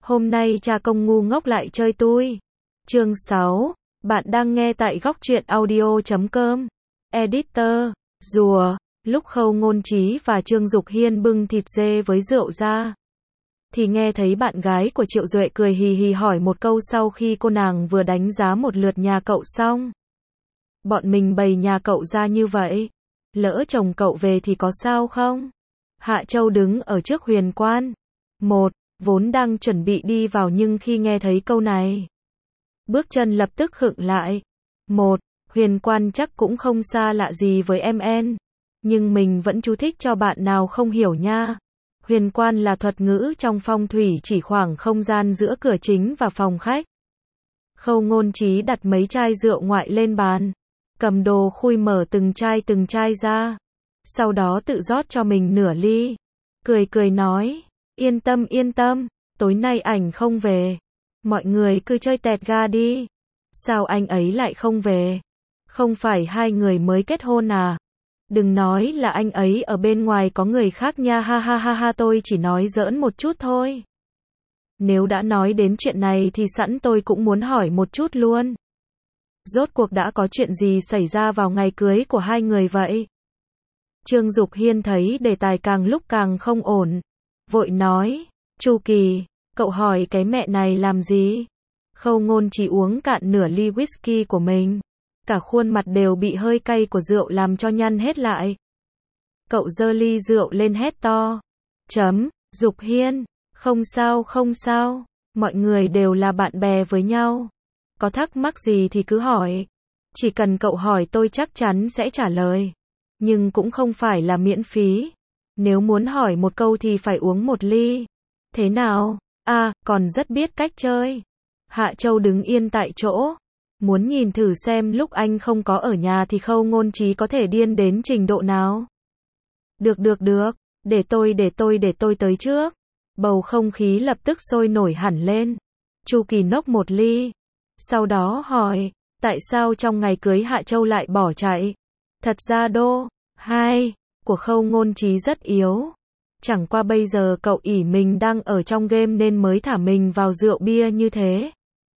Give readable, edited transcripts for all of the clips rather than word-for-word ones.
Hôm nay cha công ngu ngốc lại chơi tui. Chương 6, bạn đang nghe tại góc truyện audio.com. Editor, rùa, lúc Khâu Ngôn Trí và Trương Dục Hiên bưng thịt dê với rượu ra, thì nghe thấy bạn gái của Triệu Duệ cười hì hì hỏi một câu sau khi cô nàng vừa đánh giá một lượt nhà cậu xong. Bọn mình bày nhà cậu ra như vậy, lỡ chồng cậu về thì có sao không? Hạ Châu đứng ở trước huyền quan. Vốn đang chuẩn bị đi vào nhưng khi nghe thấy câu này, bước chân lập tức khựng lại. Huyền quan chắc cũng không xa lạ gì với em, nhưng mình vẫn chú thích cho bạn nào không hiểu nha. Huyền quan là thuật ngữ trong phong thủy chỉ khoảng không gian giữa cửa chính và phòng khách. Khâu Ngôn Trí đặt mấy chai rượu ngoại lên bàn, cầm đồ khui mở từng chai ra, sau đó tự rót cho mình nửa ly, cười nói, yên tâm, tối nay ảnh không về, mọi người cứ chơi tẹt ga đi. Sao anh ấy lại không về? Không phải hai người mới kết hôn à? Đừng nói là anh ấy ở bên ngoài có người khác nha, ha ha ha ha, tôi chỉ nói giỡn một chút thôi. Nếu đã nói đến chuyện này thì sẵn tôi cũng muốn hỏi một chút luôn. Rốt cuộc đã có chuyện gì xảy ra vào ngày cưới của hai người vậy? Trương Dục Hiên thấy đề tài càng lúc càng không ổn, vội nói, Chu Kỳ, cậu hỏi cái mẹ này làm gì? Khâu Ngôn Trí uống cạn nửa ly whisky của mình, cả khuôn mặt đều bị hơi cay của rượu làm cho nhăn hết lại. Cậu giơ ly rượu lên hét to, Dục Hiên, không sao, mọi người đều là bạn bè với nhau. Có thắc mắc gì thì cứ hỏi. Chỉ cần cậu hỏi tôi chắc chắn sẽ trả lời. Nhưng cũng không phải là miễn phí. Nếu muốn hỏi một câu thì phải uống một ly. Thế nào? À, còn rất biết cách chơi. Hạ Châu đứng yên tại chỗ, muốn nhìn thử xem lúc anh không có ở nhà thì Khâu Ngôn Trí có thể điên đến trình độ nào. Được, để tôi tới trước. Bầu không khí lập tức sôi nổi hẳn lên. Chu Kỳ nốc một ly, sau đó hỏi, tại sao trong ngày cưới Hạ Châu lại bỏ chạy? Thật ra đô 2 của Khâu Ngôn Trí rất yếu. Chẳng qua bây giờ cậu ỷ mình đang ở trong game nên mới thả mình vào rượu bia như thế.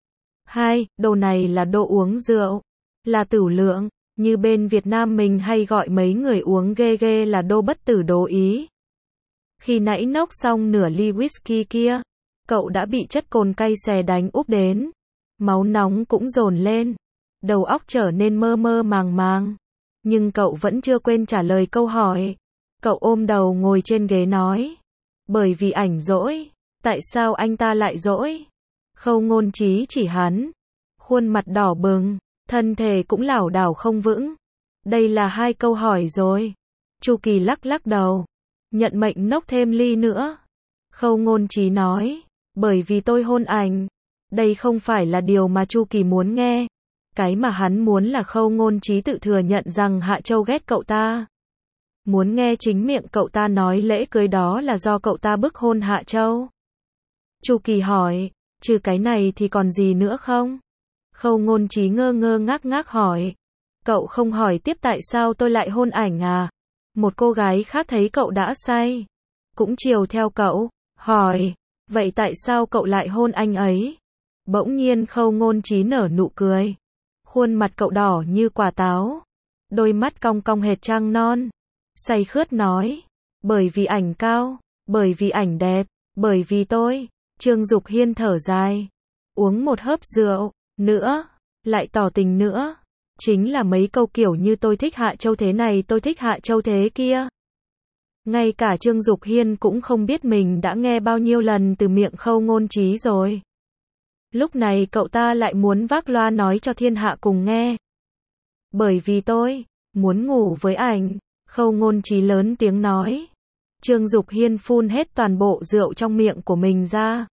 Đồ này là đồ uống rượu, là tửu lượng, như bên Việt Nam mình hay gọi mấy người uống ghê là đô bất tử đố ý. Khi nãy nốc xong nửa ly whisky kia, cậu đã bị chất cồn cay xè đánh úp đến. Máu nóng cũng dồn lên, đầu óc trở nên mơ màng. Nhưng cậu vẫn chưa quên trả lời câu hỏi. Cậu ôm đầu ngồi trên ghế nói, bởi vì ảnh dỗi. Tại sao anh ta lại dỗi? Khâu Ngôn Trí chỉ hắn, khuôn mặt đỏ bừng, thân thể cũng lảo đảo không vững. Đây là 2 câu hỏi rồi. Chu Kỳ lắc đầu, nhận mệnh nốc thêm ly nữa. Khâu Ngôn Trí nói, bởi vì tôi hôn ảnh. Đây không phải là điều mà Chu Kỳ muốn nghe. Cái mà hắn muốn là Khâu Ngôn Trí tự thừa nhận rằng Hạ Châu ghét cậu ta. Muốn nghe chính miệng cậu ta nói lễ cưới đó là do cậu ta bức hôn Hạ Châu. Chu Kỳ hỏi, trừ cái này thì còn gì nữa không? Khâu Ngôn Trí ngơ ngác hỏi, cậu không hỏi tiếp tại sao tôi lại hôn ảnh à? Một cô gái khác thấy cậu đã say, cũng chiều theo cậu, hỏi, vậy tại sao cậu lại hôn anh ấy? Bỗng nhiên Khâu Ngôn Trí nở nụ cười, khuôn mặt cậu đỏ như quả táo, đôi mắt cong cong hệt trăng non, say khướt nói, bởi vì ảnh cao, bởi vì ảnh đẹp, bởi vì tôi. Trương Dục Hiên thở dài, uống một hớp rượu nữa, lại tỏ tình nữa, chính là mấy câu kiểu như tôi thích Hạ Châu thế này, tôi thích Hạ Châu thế kia. Ngay cả Trương Dục Hiên cũng không biết mình đã nghe bao nhiêu lần từ miệng Khâu Ngôn Trí rồi. Lúc này cậu ta lại muốn vác loa nói cho thiên hạ cùng nghe. Bởi vì tôi muốn ngủ với ảnh, Khâu Ngôn Trí lớn tiếng nói. Trương Dục Hiên phun hết toàn bộ rượu trong miệng của mình ra.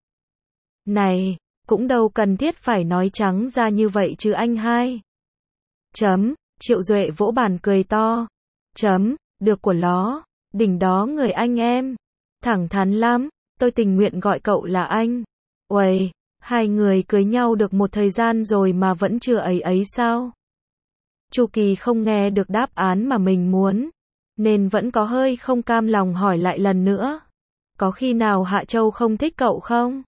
Này, cũng đâu cần thiết phải nói trắng ra như vậy chứ anh hai. Triệu Duệ vỗ bàn cười to. Được của ló, đỉnh đó người anh em. Thẳng thắn lắm, tôi tình nguyện gọi cậu là anh. Uầy, hai người cưới nhau được một thời gian rồi mà vẫn chưa ấy sao? Chu Kỳ không nghe được đáp án mà mình muốn, nên vẫn có hơi không cam lòng hỏi lại lần nữa. Có khi nào Hạ Châu không thích cậu không?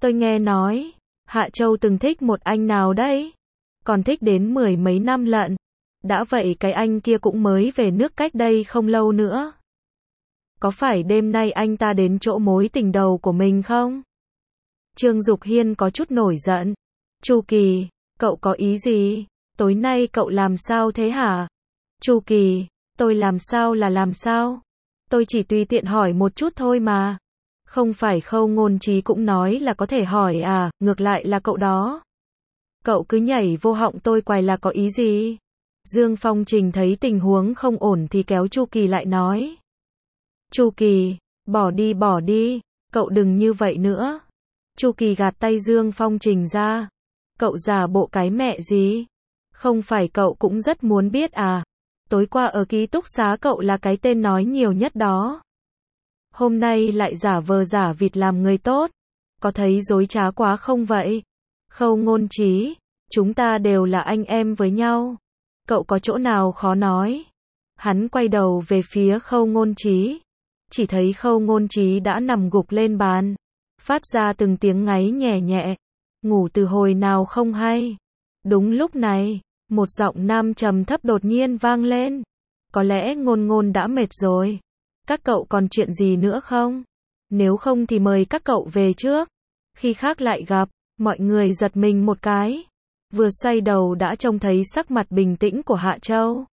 Tôi nghe nói, Hạ Châu từng thích một anh nào đấy, còn thích đến 10 mấy năm lận. Đã vậy cái anh kia cũng mới về nước cách đây không lâu nữa. Có phải đêm nay anh ta đến chỗ mối tình đầu của mình không? Trương Dục Hiên có chút nổi giận. Chu Kỳ, cậu có ý gì? Tối nay cậu làm sao thế hả? Chu Kỳ, tôi làm sao là làm sao? Tôi chỉ tùy tiện hỏi một chút thôi mà. Không phải Khâu Ngôn Trí cũng nói là có thể hỏi à, ngược lại là cậu đó. Cậu cứ nhảy vô họng tôi quài là có ý gì? Dương Phong Trình thấy tình huống không ổn thì kéo Chu Kỳ lại nói. Chu Kỳ, bỏ đi, cậu đừng như vậy nữa. Chu Kỳ gạt tay Dương Phong Trình ra. Cậu giả bộ cái mẹ gì? Không phải cậu cũng rất muốn biết à? Tối qua ở ký túc xá cậu là cái tên nói nhiều nhất đó. Hôm nay lại giả vờ giả vịt làm người tốt. Có thấy dối trá quá không vậy? Khâu Ngôn Trí, chúng ta đều là anh em với nhau. Cậu có chỗ nào khó nói? Hắn quay đầu về phía Khâu Ngôn Trí. Chỉ thấy Khâu Ngôn Trí đã nằm gục lên bàn. Phát ra từng tiếng ngáy nhẹ nhẹ. Ngủ từ hồi nào không hay. Đúng lúc này, một giọng nam trầm thấp đột nhiên vang lên. Có lẽ Ngôn Ngôn đã mệt rồi. Các cậu còn chuyện gì nữa không? Nếu không thì mời các cậu về trước. Khi khác lại gặp, mọi người giật mình một cái. Vừa xoay đầu đã trông thấy sắc mặt bình tĩnh của Hạ Châu.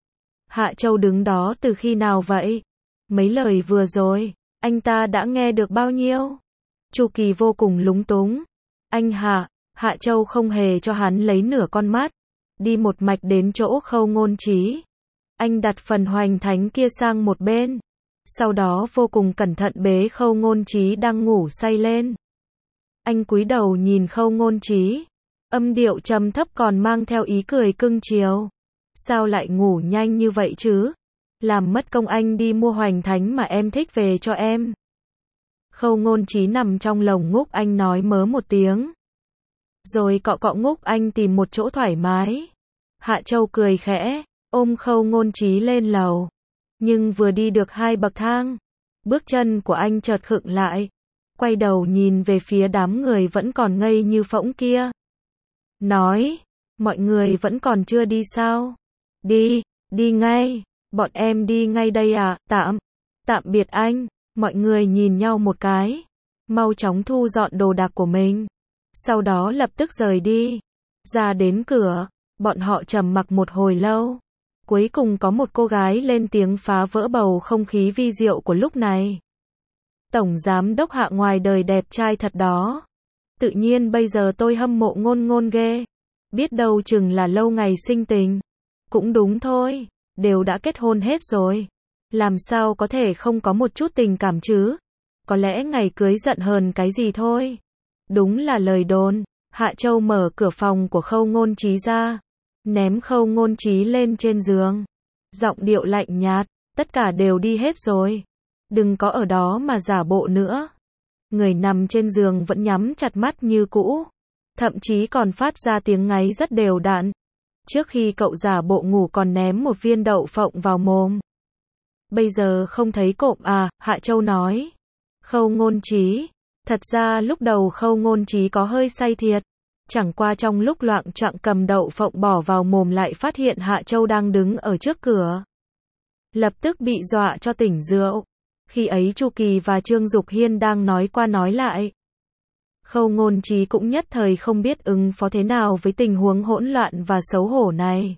Hạ Châu đứng đó từ khi nào vậy? Mấy lời vừa rồi, anh ta đã nghe được bao nhiêu? Chu Kỳ vô cùng lúng túng. Anh Hạ, Hạ Châu không hề cho hắn lấy nửa con mắt. Đi một mạch đến chỗ Khâu Ngôn Trí. Anh đặt phần hoành thánh kia sang một bên. Sau đó vô cùng cẩn thận bế Khâu Ngôn Trí đang ngủ say lên. Anh cúi đầu nhìn Khâu Ngôn Trí. Âm điệu trầm thấp còn mang theo ý cười cưng chiều. Sao lại ngủ nhanh như vậy chứ? Làm mất công anh đi mua hoành thánh mà em thích về cho em. Khâu Ngôn Trí nằm trong lồng ngúc anh nói mớ một tiếng. Rồi cọ cọ ngúc anh tìm một chỗ thoải mái. Hạ Châu cười khẽ, ôm Khâu Ngôn Trí lên lầu. Nhưng vừa đi được 2 bậc thang, bước chân của anh chợt khựng lại. Quay đầu nhìn về phía đám người vẫn còn ngây như phỗng kia. Nói, mọi người vẫn còn chưa đi sao? Đi ngay, bọn em đi ngay đây à, tạm biệt anh. Mọi người nhìn nhau một cái, mau chóng thu dọn đồ đạc của mình. Sau đó lập tức rời đi. Ra đến cửa, bọn họ trầm mặc một hồi lâu. Cuối cùng có một cô gái lên tiếng phá vỡ bầu không khí vi diệu của lúc này. Tổng giám đốc Hạ ngoài đời đẹp trai thật đó. Tự nhiên bây giờ tôi hâm mộ Ngôn Ngôn ghê. Biết đâu chừng là lâu ngày sinh tình. Cũng đúng thôi, đều đã kết hôn hết rồi. Làm sao có thể không có một chút tình cảm chứ? Có lẽ ngày cưới giận hờn cái gì thôi. Đúng là lời đồn. Hạ Châu mở cửa phòng của Khâu Ngôn Trí ra. Ném Khâu Ngôn Trí lên trên giường. Giọng điệu lạnh nhạt, tất cả đều đi hết rồi. Đừng có ở đó mà giả bộ nữa. Người nằm trên giường vẫn nhắm chặt mắt như cũ. Thậm chí còn phát ra tiếng ngáy rất đều đặn. Trước khi cậu giả bộ ngủ còn ném một viên đậu phộng vào mồm. Bây giờ không thấy cộm à, Hạ Châu nói. Khâu Ngôn Trí. Thật ra lúc đầu Khâu Ngôn Trí có hơi say thiệt. Chẳng qua trong lúc loạng choạng cầm đậu phộng bỏ vào mồm lại phát hiện Hạ Châu đang đứng ở trước cửa. Lập tức bị dọa cho tỉnh rượu. Khi ấy Chu Kỳ và Trương Dục Hiên đang nói qua nói lại. Khâu Ngôn Trí cũng nhất thời không biết ứng phó thế nào với tình huống hỗn loạn và xấu hổ này.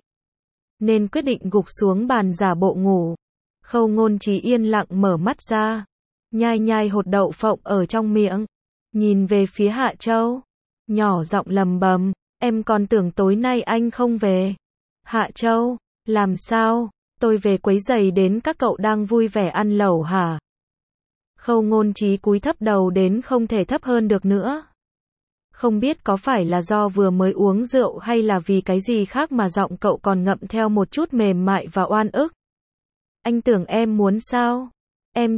Nên quyết định gục xuống bàn giả bộ ngủ. Khâu Ngôn Trí yên lặng mở mắt ra. Nhai hột đậu phộng ở trong miệng. Nhìn về phía Hạ Châu. Nhỏ giọng lầm bầm. Em còn tưởng tối nay anh không về. Hạ Châu, làm sao? Tôi về quấy rầy đến các cậu đang vui vẻ ăn lẩu hả? Khâu Ngôn Trí cúi thấp đầu đến không thể thấp hơn được nữa. Không biết có phải là do vừa mới uống rượu hay là vì cái gì khác mà giọng cậu còn ngậm theo một chút mềm mại và oan ức. Anh tưởng em muốn sao? Em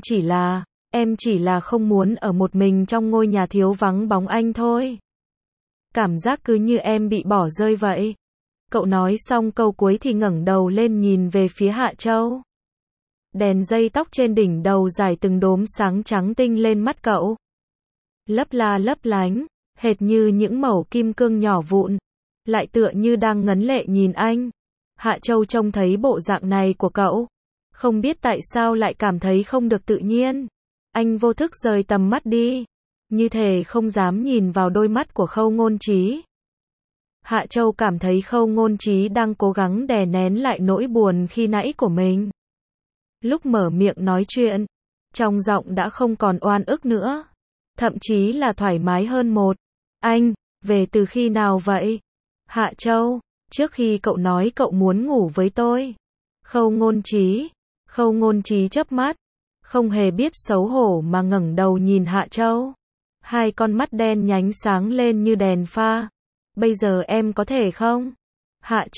chỉ là không muốn ở một mình trong ngôi nhà thiếu vắng bóng anh thôi. Cảm giác cứ như em bị bỏ rơi vậy. Cậu nói xong câu cuối thì ngẩng đầu lên nhìn về phía Hạ Châu. Đèn dây tóc trên đỉnh đầu dài từng đốm sáng trắng tinh lên mắt cậu. lấp la lấp lánh, hệt như những mẩu kim cương nhỏ vụn, lại tựa như đang ngấn lệ nhìn anh. Hạ Châu trông thấy bộ dạng này của cậu, không biết tại sao lại cảm thấy không được tự nhiên. Anh vô thức rời tầm mắt đi, như thể không dám nhìn vào đôi mắt của Khâu Ngôn Trí. Hạ Châu cảm thấy Khâu Ngôn Trí đang cố gắng đè nén lại nỗi buồn khi nãy của mình. Lúc mở miệng nói chuyện, trong giọng đã không còn oan ức nữa, thậm chí là thoải mái hơn một. Anh, về từ khi nào vậy? Hạ Châu, trước khi cậu nói cậu muốn ngủ với tôi. Khâu Ngôn Trí chớp mắt, không hề biết xấu hổ mà ngẩng đầu nhìn Hạ Châu. Hai con mắt đen nhánh sáng lên như đèn pha. Bây giờ em có thể không? Hạ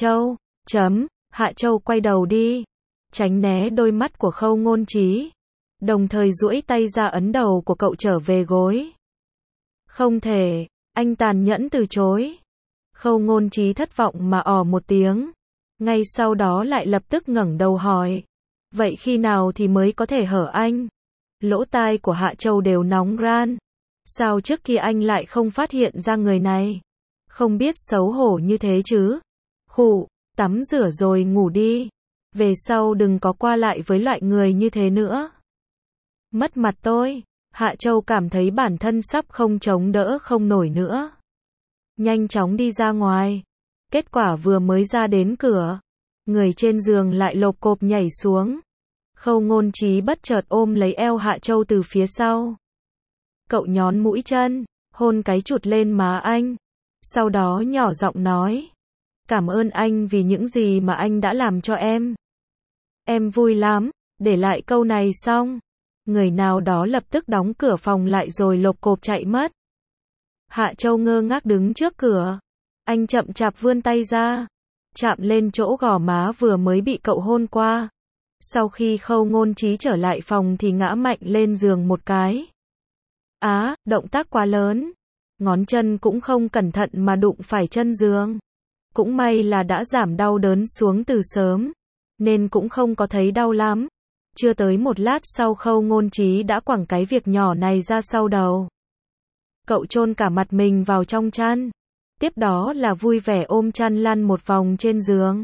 Châu quay đầu đi, tránh né đôi mắt của Khâu Ngôn Trí, đồng thời duỗi tay ra ấn đầu của cậu trở về gối. Không thể, anh tàn nhẫn từ chối. Khâu Ngôn Trí thất vọng mà một tiếng, ngay sau đó lại lập tức ngẩng đầu hỏi, vậy khi nào thì mới có thể hở anh? Lỗ tai của Hạ Châu đều nóng ran. Sao trước kia anh lại không phát hiện ra người này? Không biết xấu hổ như thế chứ? Khụ, tắm rửa rồi ngủ đi. Về sau đừng có qua lại với loại người như thế nữa. Mất mặt tôi. Hạ Châu cảm thấy bản thân sắp không chống đỡ không nổi nữa. Nhanh chóng đi ra ngoài. Kết quả vừa mới ra đến cửa, người trên giường lại lộp cộp nhảy xuống. Khâu Ngôn Trí bất chợt ôm lấy eo Hạ Châu từ phía sau. Cậu nhón mũi chân, hôn cái chụt lên má anh. Sau đó nhỏ giọng nói, cảm ơn anh vì những gì mà anh đã làm cho em. Em vui lắm. Để lại câu này xong, người nào đó lập tức đóng cửa phòng lại rồi lộp cộp chạy mất. Hạ Châu ngơ ngác đứng trước cửa. Anh chậm chạp vươn tay ra, chạm lên chỗ gò má vừa mới bị cậu hôn qua. Sau khi Khâu Ngôn Trí trở lại phòng thì ngã mạnh lên giường một cái. Động tác quá lớn. Ngón chân cũng không cẩn thận mà đụng phải chân giường. Cũng may là đã giảm đau đớn xuống từ sớm, nên cũng không có thấy đau lắm. Chưa tới một lát sau Khâu Ngôn Trí đã quẳng cái việc nhỏ này ra sau đầu. Cậu chôn cả mặt mình vào trong chăn. Tiếp đó là vui vẻ ôm chăn lăn một vòng trên giường.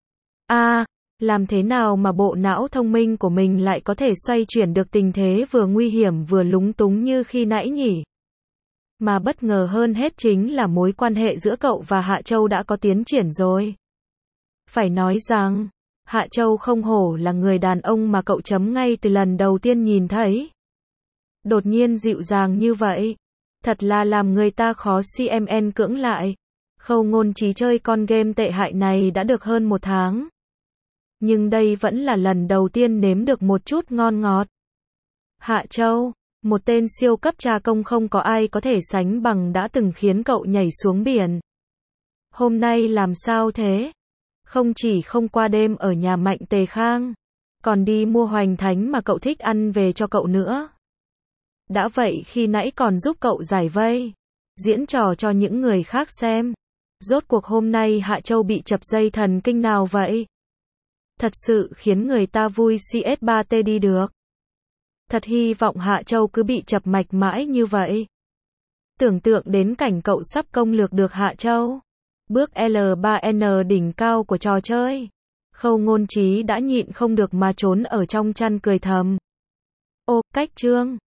Làm thế nào mà bộ não thông minh của mình lại có thể xoay chuyển được tình thế vừa nguy hiểm vừa lúng túng như khi nãy nhỉ? Mà bất ngờ hơn hết chính là mối quan hệ giữa cậu và Hạ Châu đã có tiến triển rồi. Phải nói rằng, Hạ Châu không hổ là người đàn ông mà cậu chấm ngay từ lần đầu tiên nhìn thấy. Đột nhiên dịu dàng như vậy, thật là làm người ta khó CMN cưỡng lại. Khâu Ngôn Trí chơi con game tệ hại này đã được hơn 1 tháng. Nhưng đây vẫn là lần đầu tiên nếm được một chút ngon ngọt. Hạ Châu, một tên siêu cấp cha công không có ai có thể sánh bằng đã từng khiến cậu nhảy xuống biển. Hôm nay làm sao thế? Không chỉ không qua đêm ở nhà Mạnh Tề Khang, còn đi mua hoành thánh mà cậu thích ăn về cho cậu nữa. Đã vậy khi nãy còn giúp cậu giải vây, diễn trò cho những người khác xem. Rốt cuộc hôm nay Hạ Châu bị chập dây thần kinh nào vậy? Thật sự khiến người ta vui CS3T đi được. Thật hy vọng Hạ Châu cứ bị chập mạch mãi như vậy. Tưởng tượng đến cảnh cậu sắp công lược được Hạ Châu. Bước L3N đỉnh cao của trò chơi. Khâu Ngôn Trí đã nhịn không được mà trốn ở trong chăn cười thầm. Cách chương